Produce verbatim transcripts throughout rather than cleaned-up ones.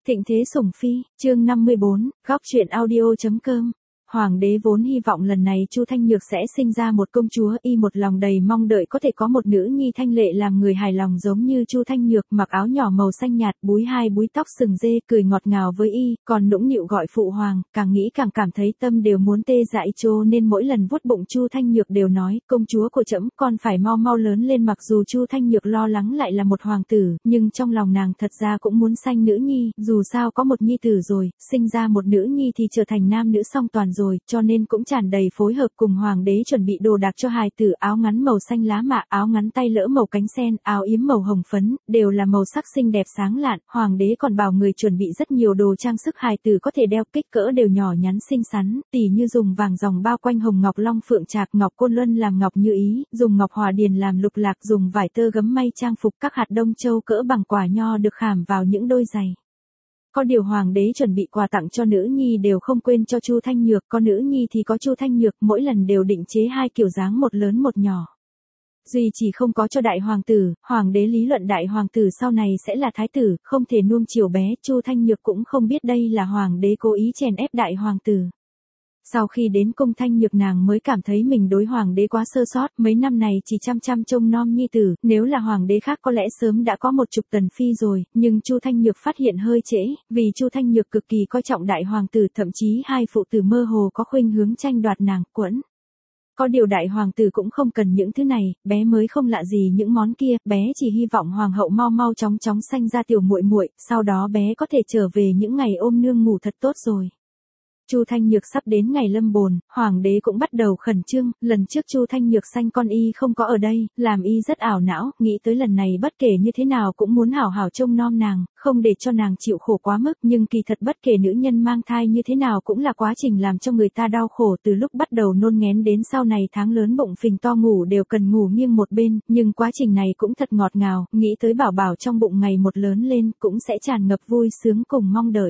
Thịnh thế sủng phi, chương năm mươi bốn, góc truyện audio.com. Hoàng đế vốn hy vọng lần này Chu Thanh Nhược sẽ sinh ra một công chúa, y một lòng đầy mong đợi có thể có một nữ nhi thanh lệ làm người hài lòng giống như Chu Thanh Nhược, mặc áo nhỏ màu xanh nhạt, búi hai búi tóc sừng dê, cười ngọt ngào với y, còn nũng nịu gọi phụ hoàng, càng nghĩ càng cảm thấy tâm đều muốn tê dại trô, nên mỗi lần vuốt bụng Chu Thanh Nhược đều nói, công chúa của trẫm, con phải mau mau lớn lên. Mặc dù Chu Thanh Nhược lo lắng lại là một hoàng tử, nhưng trong lòng nàng thật ra cũng muốn sanh nữ nhi, dù sao có một nhi tử rồi, sinh ra một nữ nhi thì trở thành nam nữ song toàn rồi, cho nên cũng tràn đầy phối hợp cùng hoàng đế chuẩn bị đồ đạc cho hài tử, áo ngắn màu xanh lá mạ, áo ngắn tay lỡ màu cánh sen, áo yếm màu hồng phấn, đều là màu sắc xinh đẹp sáng lạn. Hoàng đế còn bảo người chuẩn bị rất nhiều đồ trang sức hài tử có thể đeo, kích cỡ đều nhỏ nhắn xinh xắn, tỉ như dùng vàng dòng bao quanh hồng ngọc long phượng trạc, ngọc côn luân làm ngọc như ý, dùng ngọc hòa điền làm lục lạc, dùng vải tơ gấm may trang phục, các hạt đông châu cỡ bằng quả nho được khảm vào những đôi giày. Có điều hoàng đế chuẩn bị quà tặng cho nữ nhi đều không quên cho Chu Thanh Nhược, có nữ nhi thì có Chu Thanh Nhược, mỗi lần đều định chế hai kiểu dáng, một lớn một nhỏ. Duy chỉ không có cho đại hoàng tử, hoàng đế lý luận đại hoàng tử sau này sẽ là thái tử, không thể nuông chiều bé, Chu Thanh Nhược cũng không biết đây là hoàng đế cố ý chèn ép đại hoàng tử. Sau khi đến cung Thanh Nhược nàng mới cảm thấy mình đối hoàng đế quá sơ sót, mấy năm này chỉ chăm chăm trông nom nhi tử, nếu là hoàng đế khác có lẽ sớm đã có một chục tần phi rồi, nhưng Chu Thanh Nhược phát hiện hơi trễ, vì Chu Thanh Nhược cực kỳ coi trọng đại hoàng tử, thậm chí hai phụ tử mơ hồ có khuynh hướng tranh đoạt nàng, quẫn. Có điều đại hoàng tử cũng không cần những thứ này, bé mới không lạ gì những món kia, bé chỉ hy vọng hoàng hậu mau mau chóng chóng sanh ra tiểu muội muội, sau đó bé có thể trở về những ngày ôm nương ngủ thật tốt rồi. Chu Thanh Nhược sắp đến ngày lâm bồn, hoàng đế cũng bắt đầu khẩn trương, lần trước Chu Thanh Nhược sanh con y không có ở đây, làm y rất ảo não, nghĩ tới lần này bất kể như thế nào cũng muốn hảo hảo trông nom nàng, không để cho nàng chịu khổ quá mức, nhưng kỳ thật bất kể nữ nhân mang thai như thế nào cũng là quá trình làm cho người ta đau khổ, từ lúc bắt đầu nôn nghén đến sau này tháng lớn bụng phình to ngủ đều cần ngủ nghiêng một bên, nhưng quá trình này cũng thật ngọt ngào, nghĩ tới bảo bảo trong bụng ngày một lớn lên cũng sẽ tràn ngập vui sướng cùng mong đợi.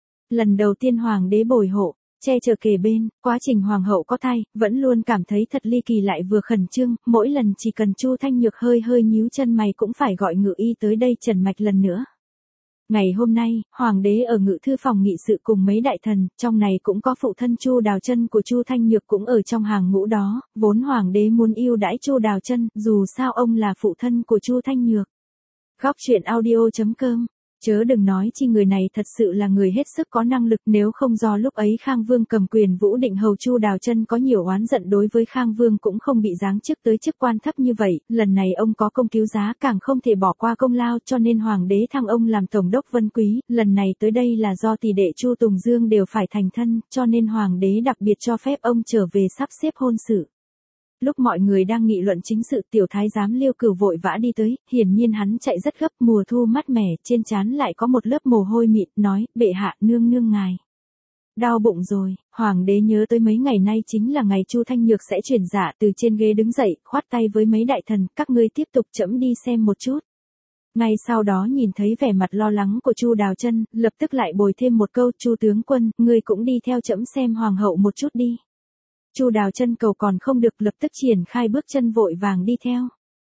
Lần đầu tiên hoàng đế bồi hộ, che chở kề bên, quá trình hoàng hậu có thai, vẫn luôn cảm thấy thật ly kỳ lại vừa khẩn trương, mỗi lần chỉ cần Chu Thanh Nhược hơi hơi nhíu chân mày cũng phải gọi ngự y tới đây trần mạch lần nữa. Ngày hôm nay, hoàng đế ở ngự thư phòng nghị sự cùng mấy đại thần, trong này cũng có phụ thân Chu Đào Chân của Chu Thanh Nhược cũng ở trong hàng ngũ đó, vốn hoàng đế muốn ưu đãi Chu Đào Chân, dù sao ông là phụ thân của Chu Thanh Nhược. Góc truyện audio.com. Chớ đừng nói chi người này thật sự là người hết sức có năng lực, nếu không do lúc ấy Khang Vương cầm quyền Vũ Định hầu Chu Đào Chân có nhiều oán giận đối với Khang Vương cũng không bị giáng chức tới chức quan thấp như vậy, lần này ông có công cứu giá càng không thể bỏ qua công lao, cho nên hoàng đế thăng ông làm tổng đốc Vân Quý, lần này tới đây là do tỷ đệ Chu Tùng Dương đều phải thành thân, cho nên hoàng đế đặc biệt cho phép ông trở về sắp xếp hôn sự. Lúc mọi người đang nghị luận chính sự, tiểu thái giám Liêu Cửu vội vã đi tới, hiển nhiên hắn chạy rất gấp, mùa thu mát mẻ, trên trán lại có một lớp mồ hôi mịn, nói, bệ hạ, nương nương ngài đau bụng rồi. Hoàng đế nhớ tới mấy ngày nay chính là ngày Chu Thanh Nhược sẽ chuyển dạ, từ trên ghế đứng dậy, khoát tay với mấy đại thần, các ngươi tiếp tục, trẫm đi xem một chút. Ngay sau đó nhìn thấy vẻ mặt lo lắng của Chu Đào Chân, lập tức lại bồi thêm một câu, Chu tướng quân, ngươi cũng đi theo trẫm xem hoàng hậu một chút đi. Chu Đào Chân cầu còn không được, lập tức triển khai bước chân vội vàng đi theo.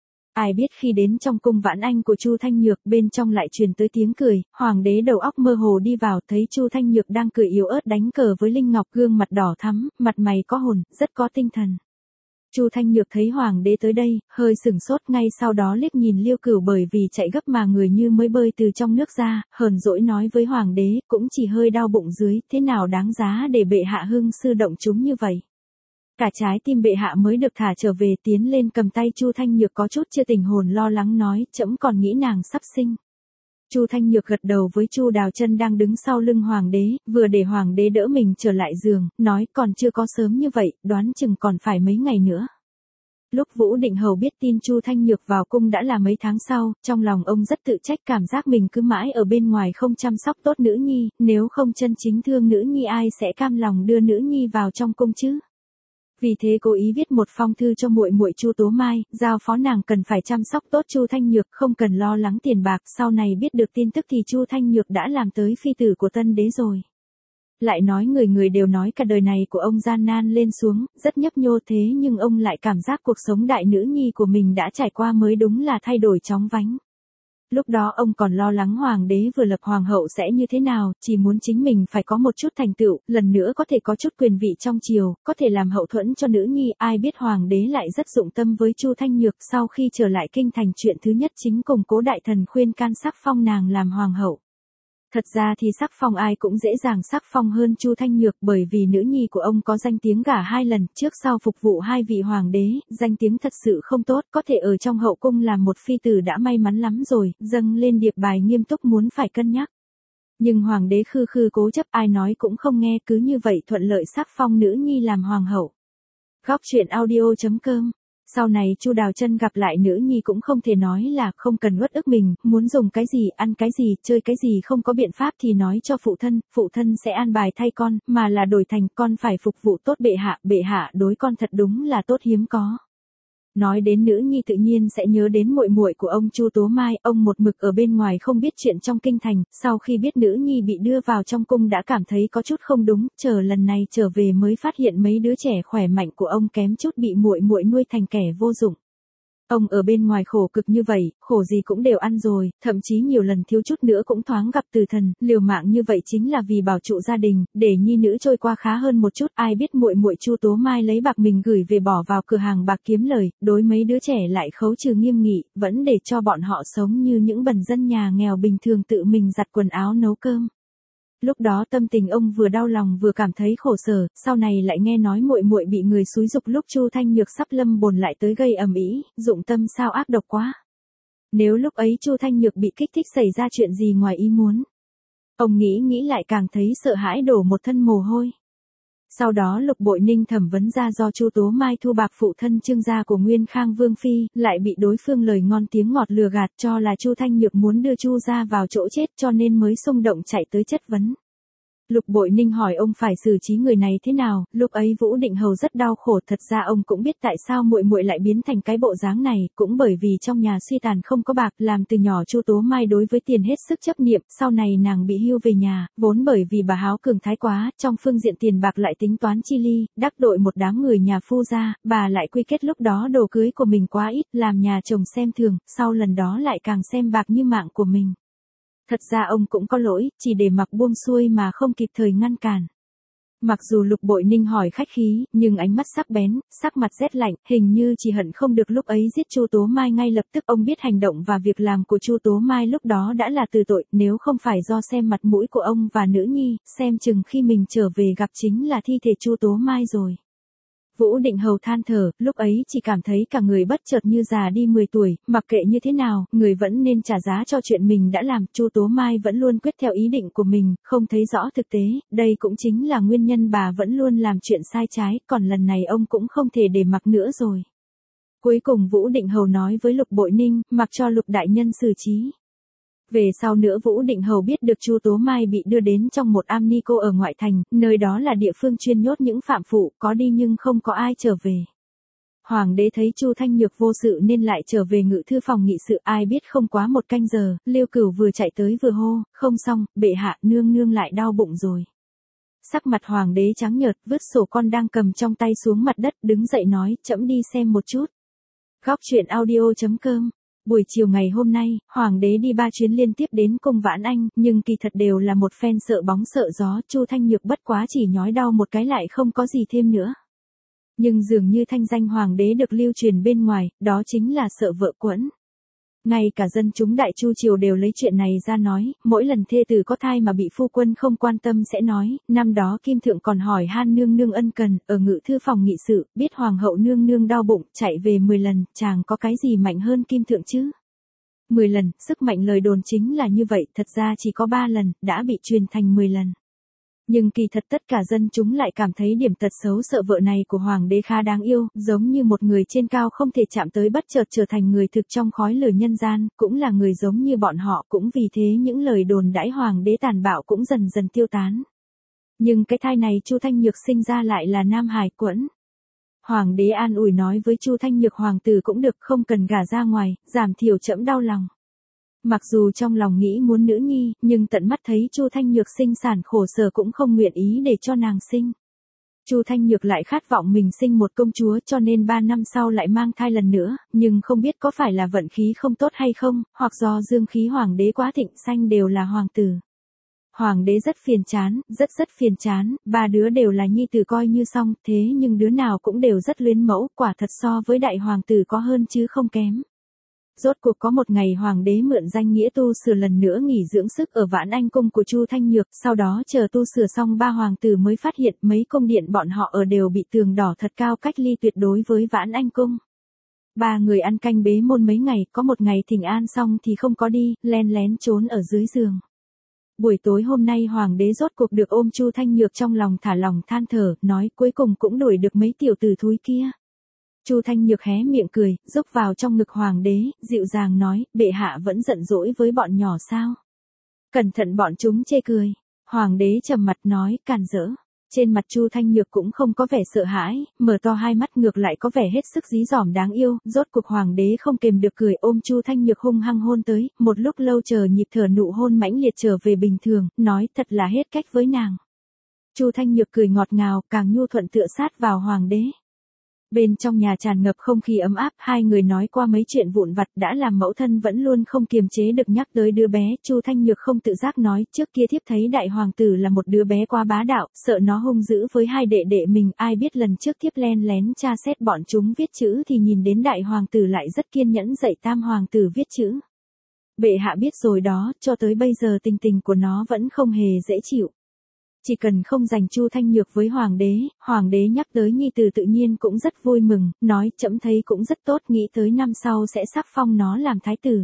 Ai biết khi đến trong cung vãn anh của Chu Thanh Nhược, bên trong lại truyền tới tiếng cười, hoàng đế đầu óc mơ hồ đi vào, thấy Chu Thanh Nhược đang cười yếu ớt đánh cờ với Linh Ngọc, gương mặt đỏ thắm, mặt mày có hồn, rất có tinh thần. Chu Thanh Nhược thấy hoàng đế tới đây, hơi sửng sốt, ngay sau đó liếc nhìn Liêu Cửu bởi vì chạy gấp mà người như mới bơi từ trong nước ra, hờn dỗi nói với hoàng đế, cũng chỉ hơi đau bụng dưới, thế nào đáng giá để bệ hạ hưng sư động chúng như vậy. Cả trái tim bệ hạ mới được thả trở về, tiến lên cầm tay Chu Thanh Nhược có chút chưa tỉnh hồn lo lắng nói, trẫm còn nghĩ nàng sắp sinh. Chu Thanh Nhược gật đầu với Chu Đào Chân đang đứng sau lưng hoàng đế, vừa để hoàng đế đỡ mình trở lại giường, nói còn chưa có sớm như vậy, đoán chừng còn phải mấy ngày nữa. Lúc Vũ Định hầu biết tin Chu Thanh Nhược vào cung đã là mấy tháng sau, trong lòng ông rất tự trách, cảm giác mình cứ mãi ở bên ngoài không chăm sóc tốt nữ nhi, nếu không chân chính thương nữ nhi ai sẽ cam lòng đưa nữ nhi vào trong cung chứ. Vì thế cố ý viết một phong thư cho muội muội Chu Tố Mai, giao phó nàng cần phải chăm sóc tốt Chu Thanh Nhược, không cần lo lắng tiền bạc, sau này biết được tin tức thì Chu Thanh Nhược đã làm tới phi tử của tân đế rồi. Lại nói người người đều nói cả đời này của ông gian nan lên xuống, rất nhấp nhô, thế nhưng ông lại cảm giác cuộc sống đại nữ nhi của mình đã trải qua mới đúng là thay đổi chóng vánh. Lúc đó ông còn lo lắng hoàng đế vừa lập hoàng hậu sẽ như thế nào, chỉ muốn chính mình phải có một chút thành tựu, lần nữa có thể có chút quyền vị trong triều, có thể làm hậu thuẫn cho nữ nhi. Ai biết hoàng đế lại rất dụng tâm với Chu Thanh Nhược, sau khi trở lại kinh thành chuyện thứ nhất chính cùng Cố đại thần khuyên can sắc phong nàng làm hoàng hậu. Thật ra thì sắc phong ai cũng dễ dàng sắc phong hơn Chu Thanh Nhược, bởi vì nữ nhi của ông có danh tiếng gả hai lần, trước sau phục vụ hai vị hoàng đế, danh tiếng thật sự không tốt, có thể ở trong hậu cung làm một phi tử đã may mắn lắm rồi, dâng lên điệp bài nghiêm túc muốn phải cân nhắc. Nhưng hoàng đế khư khư cố chấp, ai nói cũng không nghe, cứ như vậy thuận lợi sắc phong nữ nhi làm hoàng hậu. Góc truyện audio chấm com. Sau này Chu Đào Chân gặp lại nữ nhi cũng không thể nói là không cần uất ức mình, muốn dùng cái gì, ăn cái gì, chơi cái gì không có biện pháp thì nói cho phụ thân, phụ thân sẽ an bài thay con, mà là đổi thành con phải phục vụ tốt bệ hạ, bệ hạ đối con thật đúng là tốt hiếm có. Nói đến nữ nhi tự nhiên sẽ nhớ đến muội muội của ông Chu Tố Mai, ông một mực ở bên ngoài không biết chuyện trong kinh thành, sau khi biết nữ nhi bị đưa vào trong cung đã cảm thấy có chút không đúng, chờ lần này trở về mới phát hiện mấy đứa trẻ khỏe mạnh của ông kém chút bị muội muội nuôi thành kẻ vô dụng. Ông ở bên ngoài khổ cực như vậy, khổ gì cũng đều ăn rồi, thậm chí nhiều lần thiếu chút nữa cũng thoáng gặp tử thần, liều mạng như vậy chính là vì bảo trụ gia đình, để nhi nữ trôi qua khá hơn một chút. Ai biết muội muội Chu Tố Mai lấy bạc mình gửi về bỏ vào cửa hàng bạc kiếm lời, đối mấy đứa trẻ lại khấu trừ nghiêm nghị, vẫn để cho bọn họ sống như những bần dân nhà nghèo bình thường tự mình giặt quần áo nấu cơm. Lúc đó tâm tình ông vừa đau lòng vừa cảm thấy khổ sở, sau này lại nghe nói muội muội bị người xúi giục lúc Chu Thanh Nhược sắp lâm bồn lại tới gây ầm ĩ, dụng tâm sao ác độc quá. Nếu lúc ấy Chu Thanh Nhược bị kích thích xảy ra chuyện gì ngoài ý muốn, ông nghĩ nghĩ lại càng thấy sợ hãi đổ một thân mồ hôi. Sau đó Lục Bội Ninh thẩm vấn ra do Chu Tố Mai thu bạc phụ thân Trương gia của Nguyên Khang Vương phi, lại bị đối phương lời ngon tiếng ngọt lừa gạt cho là Chu Thanh Nhược muốn đưa Chu gia vào chỗ chết cho nên mới xung động chạy tới chất vấn. Lục Bội Ninh hỏi ông phải xử trí người này thế nào, lúc ấy Vũ Định Hầu rất đau khổ, thật ra ông cũng biết tại sao muội muội lại biến thành cái bộ dáng này, cũng bởi vì trong nhà suy tàn không có bạc, làm từ nhỏ Chu Tố Mai đối với tiền hết sức chấp niệm, sau này nàng bị hưu về nhà, vốn bởi vì bà háo cường thái quá, trong phương diện tiền bạc lại tính toán chi ly, đắc tội một đám người nhà phu gia, bà lại quy kết lúc đó đồ cưới của mình quá ít, làm nhà chồng xem thường, sau lần đó lại càng xem bạc như mạng của mình. Thật ra ông cũng có lỗi, chỉ để mặc buông xuôi mà không kịp thời ngăn cản. Mặc dù Lục Bội Ninh hỏi khách khí, nhưng ánh mắt sắc bén, sắc mặt rét lạnh, hình như chỉ hận không được lúc ấy giết Chu Tố Mai ngay lập tức. Ông biết hành động và việc làm của Chu Tố Mai lúc đó đã là từ tội, nếu không phải do xem mặt mũi của ông và nữ nhi, xem chừng khi mình trở về gặp chính là thi thể Chu Tố Mai rồi. Vũ Định Hầu than thở, lúc ấy chỉ cảm thấy cả người bất chợt như già đi mười tuổi, mặc kệ như thế nào, người vẫn nên trả giá cho chuyện mình đã làm. Chu Tố Mai vẫn luôn quyết theo ý định của mình, không thấy rõ thực tế, đây cũng chính là nguyên nhân bà vẫn luôn làm chuyện sai trái, còn lần này ông cũng không thể để mặc nữa rồi. Cuối cùng Vũ Định Hầu nói với Lục Bội Ninh, mặc cho Lục đại nhân xử trí. Về sau nữa Vũ Định Hầu biết được Chu Tố Mai bị đưa đến trong một am ni cô ở ngoại thành, nơi đó là địa phương chuyên nhốt những phạm phụ, có đi nhưng không có ai trở về. Hoàng đế thấy Chu Thanh Nhược vô sự nên lại trở về ngự thư phòng nghị sự, ai biết không quá một canh giờ, Liêu Cửu vừa chạy tới vừa hô, không xong, bệ hạ, nương nương lại đau bụng rồi. Sắc mặt hoàng đế trắng nhợt, vứt sổ con đang cầm trong tay xuống mặt đất, đứng dậy nói, trẫm đi xem một chút. Góc truyện audio chấm com. Buổi chiều ngày hôm nay, hoàng đế đi ba chuyến liên tiếp đến cung Vãn Anh, nhưng kỳ thật đều là một phen sợ bóng sợ gió, Chu Thanh Nhược bất quá chỉ nhói đau một cái lại không có gì thêm nữa. Nhưng dường như thanh danh hoàng đế được lưu truyền bên ngoài, đó chính là sợ vợ quẫn. Ngay cả dân chúng Đại Chu triều đều lấy chuyện này ra nói, mỗi lần thê tử có thai mà bị phu quân không quan tâm sẽ nói, năm đó Kim Thượng còn hỏi han nương nương ân cần, ở ngự thư phòng nghị sự, biết hoàng hậu nương nương đau bụng, chạy về mười lần, chàng có cái gì mạnh hơn Kim Thượng chứ? mười lần, sức mạnh lời đồn chính là như vậy, thật ra chỉ có ba lần, đã bị truyền thành mười lần. Nhưng kỳ thật tất cả dân chúng lại cảm thấy điểm tật xấu sợ vợ này của hoàng đế khá đáng yêu, giống như một người trên cao không thể chạm tới bất chợt trở thành người thực trong khói lửa nhân gian, cũng là người giống như bọn họ, cũng vì thế những lời đồn đãi hoàng đế tàn bạo cũng dần dần tiêu tán. Nhưng cái thai này Chu Thanh Nhược sinh ra lại là nam hài quẫn. Hoàng đế an ủi nói với Chu Thanh Nhược hoàng tử cũng được, không cần gả ra ngoài, giảm thiểu trẫm đau lòng. Mặc dù trong lòng nghĩ muốn nữ nhi, nhưng tận mắt thấy Chu Thanh Nhược sinh sản khổ sở cũng không nguyện ý để cho nàng sinh. Chu Thanh Nhược lại khát vọng mình sinh một công chúa cho nên ba năm sau lại mang thai lần nữa, nhưng không biết có phải là vận khí không tốt hay không, hoặc do dương khí hoàng đế quá thịnh, sanh đều là hoàng tử. Hoàng đế rất phiền chán, rất rất phiền chán, ba đứa đều là nhi tử coi như xong, thế nhưng đứa nào cũng đều rất luyến mẫu, quả thật so với đại hoàng tử có hơn chứ không kém. Rốt cuộc có một ngày hoàng đế mượn danh nghĩa tu sửa lần nữa nghỉ dưỡng sức ở Vãn Anh cung của Chu Thanh Nhược, sau đó chờ tu sửa xong ba hoàng tử mới phát hiện mấy cung điện bọn họ ở đều bị tường đỏ thật cao cách ly tuyệt đối với Vãn Anh cung. Ba người ăn canh bế môn mấy ngày, có một ngày thỉnh an xong thì không có đi, len lén trốn ở dưới giường. Buổi tối hôm nay hoàng đế rốt cuộc được ôm Chu Thanh Nhược trong lòng thả lòng than thở, nói cuối cùng cũng đuổi được mấy tiểu tử thúi kia. Chu Thanh Nhược hé miệng cười, rúc vào trong ngực hoàng đế, dịu dàng nói, bệ hạ vẫn giận dỗi với bọn nhỏ sao? Cẩn thận bọn chúng chê cười. Hoàng đế trầm mặt nói, càn rỡ. Trên mặt Chu Thanh Nhược cũng không có vẻ sợ hãi, mở to hai mắt ngược lại có vẻ hết sức dí dỏm đáng yêu, rốt cuộc hoàng đế không kềm được cười ôm Chu Thanh Nhược hung hăng hôn tới, một lúc lâu chờ nhịp thở nụ hôn mãnh liệt trở về bình thường, nói thật là hết cách với nàng. Chu Thanh Nhược cười ngọt ngào, càng nhu thuận tựa sát vào hoàng đế. Bên trong nhà tràn ngập không khí ấm áp, hai người nói qua mấy chuyện vụn vặt đã làm mẫu thân vẫn luôn không kiềm chế được nhắc tới đứa bé. Chu Thanh Nhược không tự giác nói, trước kia thiếp thấy đại hoàng tử là một đứa bé quá bá đạo, sợ nó hung dữ với hai đệ đệ mình, ai biết lần trước thiếp len lén tra xét bọn chúng viết chữ thì nhìn đến đại hoàng tử lại rất kiên nhẫn dạy tam hoàng tử viết chữ. Bệ hạ biết rồi đó, cho tới bây giờ tình tình của nó vẫn không hề dễ chịu. Chỉ cần không giành Chu Thanh Nhược với hoàng đế, hoàng đế nhắc tới nhi tử tự nhiên cũng rất vui mừng, nói trẫm thấy cũng rất tốt, nghĩ tới năm sau sẽ sắc phong nó làm thái tử.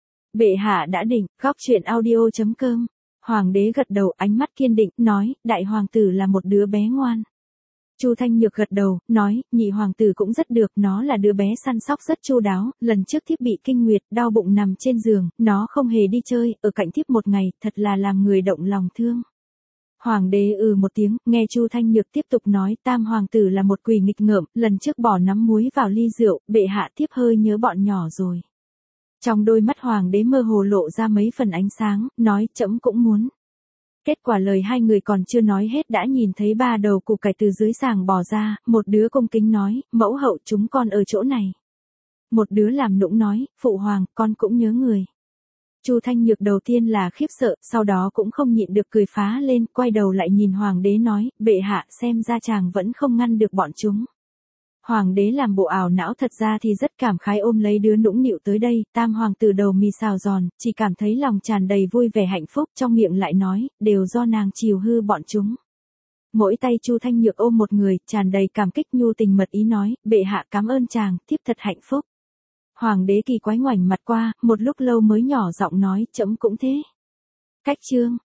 Bệ hạ đã định, góc truyện audio chấm com. Hoàng đế gật đầu, ánh mắt kiên định, nói, đại hoàng tử là một đứa bé ngoan. Chu Thanh Nhược gật đầu, nói, nhị hoàng tử cũng rất được, nó là đứa bé săn sóc rất chu đáo, lần trước thiếp bị kinh nguyệt, đau bụng nằm trên giường, nó không hề đi chơi, ở cạnh thiếp một ngày, thật là làm người động lòng thương. Hoàng đế ừ một tiếng, nghe Chu Thanh Nhược tiếp tục nói, tam hoàng tử là một quỷ nghịch ngợm, lần trước bỏ nắm muối vào ly rượu, bệ hạ thiếp hơi nhớ bọn nhỏ rồi. Trong đôi mắt hoàng đế mơ hồ lộ ra mấy phần ánh sáng, nói, trẫm cũng muốn. Kết quả lời hai người còn chưa nói hết đã nhìn thấy ba đầu củ cải từ dưới sàng bò ra, một đứa cung kính nói, mẫu hậu chúng con ở chỗ này. Một đứa làm nũng nói, phụ hoàng, con cũng nhớ người. Chu Thanh Nhược đầu tiên là khiếp sợ, sau đó cũng không nhịn được cười phá lên, quay đầu lại nhìn hoàng đế nói, bệ hạ xem ra chàng vẫn không ngăn được bọn chúng. Hoàng đế làm bộ ảo não, thật ra thì rất cảm khái ôm lấy đứa nũng nịu tới đây, tam hoàng tử đầu mì xào giòn, chỉ cảm thấy lòng tràn đầy vui vẻ hạnh phúc, trong miệng lại nói, đều do nàng chiều hư bọn chúng. Mỗi tay Chu Thanh Nhược ôm một người, tràn đầy cảm kích nhu tình mật ý nói, bệ hạ cảm ơn chàng, thiếp thật hạnh phúc. Hoàng đế kỳ quái ngoảnh mặt qua, một lúc lâu mới nhỏ giọng nói, trẫm cũng thế. Cách chương